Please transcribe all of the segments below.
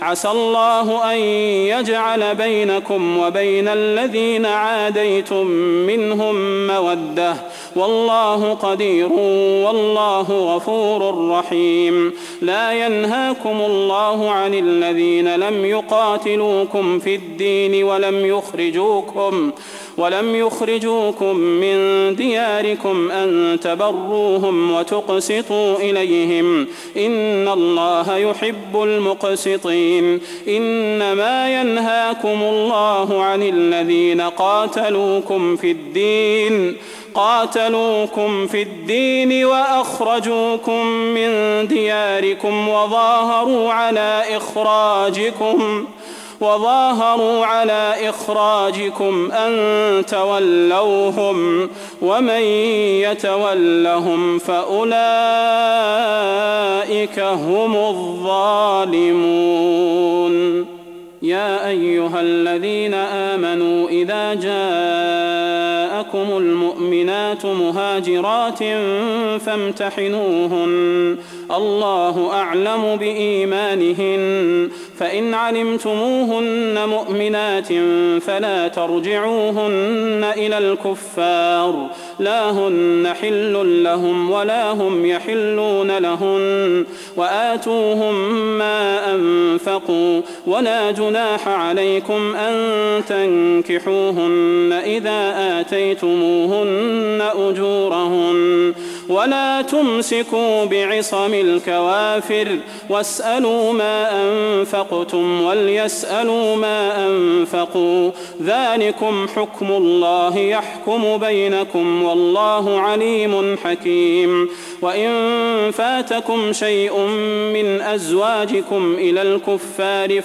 عسى الله أن يجعل بينكم وبين الذين عاديتم منهم مودة والله قدير والله غفور رحيم. لا ينهاكم الله عن الذين لم يقاتلوكم في الدين ولم يخرجوكم من دياركم أن تبروهم وتقسطوا إليهم إن الله يحب المقسطين. إنما ينهاكم الله عن الذين قاتلوكم في الدين وأخرجوكم من دياركم وظاهروا على إخراجكم أن تولوهم ومن يتولهم فأولئك هم الظالمون. يا أيها الذين آمنوا إذا جاءكم المؤمنات مهاجرات فامتحنوهن الله أعلم بإيمانهن فإن علمتموهن مؤمنات فلا ترجعوهن إلى الكفار لا هن حل لهم ولا هم يحلون لهن وآتوهم ما أنفقوا ولا جناح عليكم أن تنكحوهن إذا آتيتموهن أجورهن ولا تمسكوا بعصم الكوافر واسألوا ما أنفقتم وليسألوا ما أنفقوا ذلكم حكم الله يحكم بينكم والله عليم حكيم. وإن فاتكم شيء من أزواجكم إلى الكفار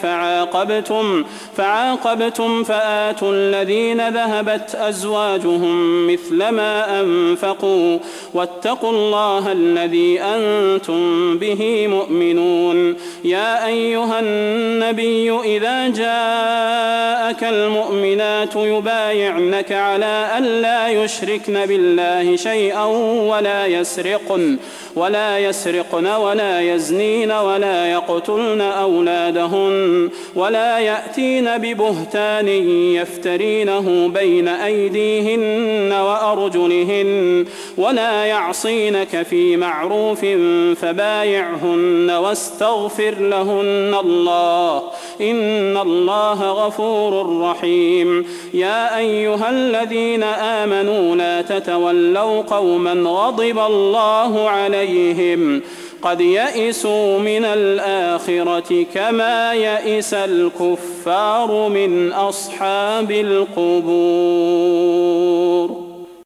فعاقبتم فآتوا الذين ذهبت أزواجهم مثل ما أنفقوا واتقوا الله الذي أنتم به مؤمنون. يا أيها النبي إذا جاءك المؤمنات يبايعنك على ألا يشركن بالله شيئا ولا يسرقن ولا يزنين ولا يقتلن أولادهن ولا يأتين ببهتان يفترينه بين أيديهن وأرجلهن ولا يعصينك في معروف فبايعهن واستغفر لهن الله إن الله غفور رحيم. يا أيها الذين آمنوا لا تتولوا قوما غضب الله عليهم قد يئسوا من الآخرة كما يئس الكفار من أصحاب القبور.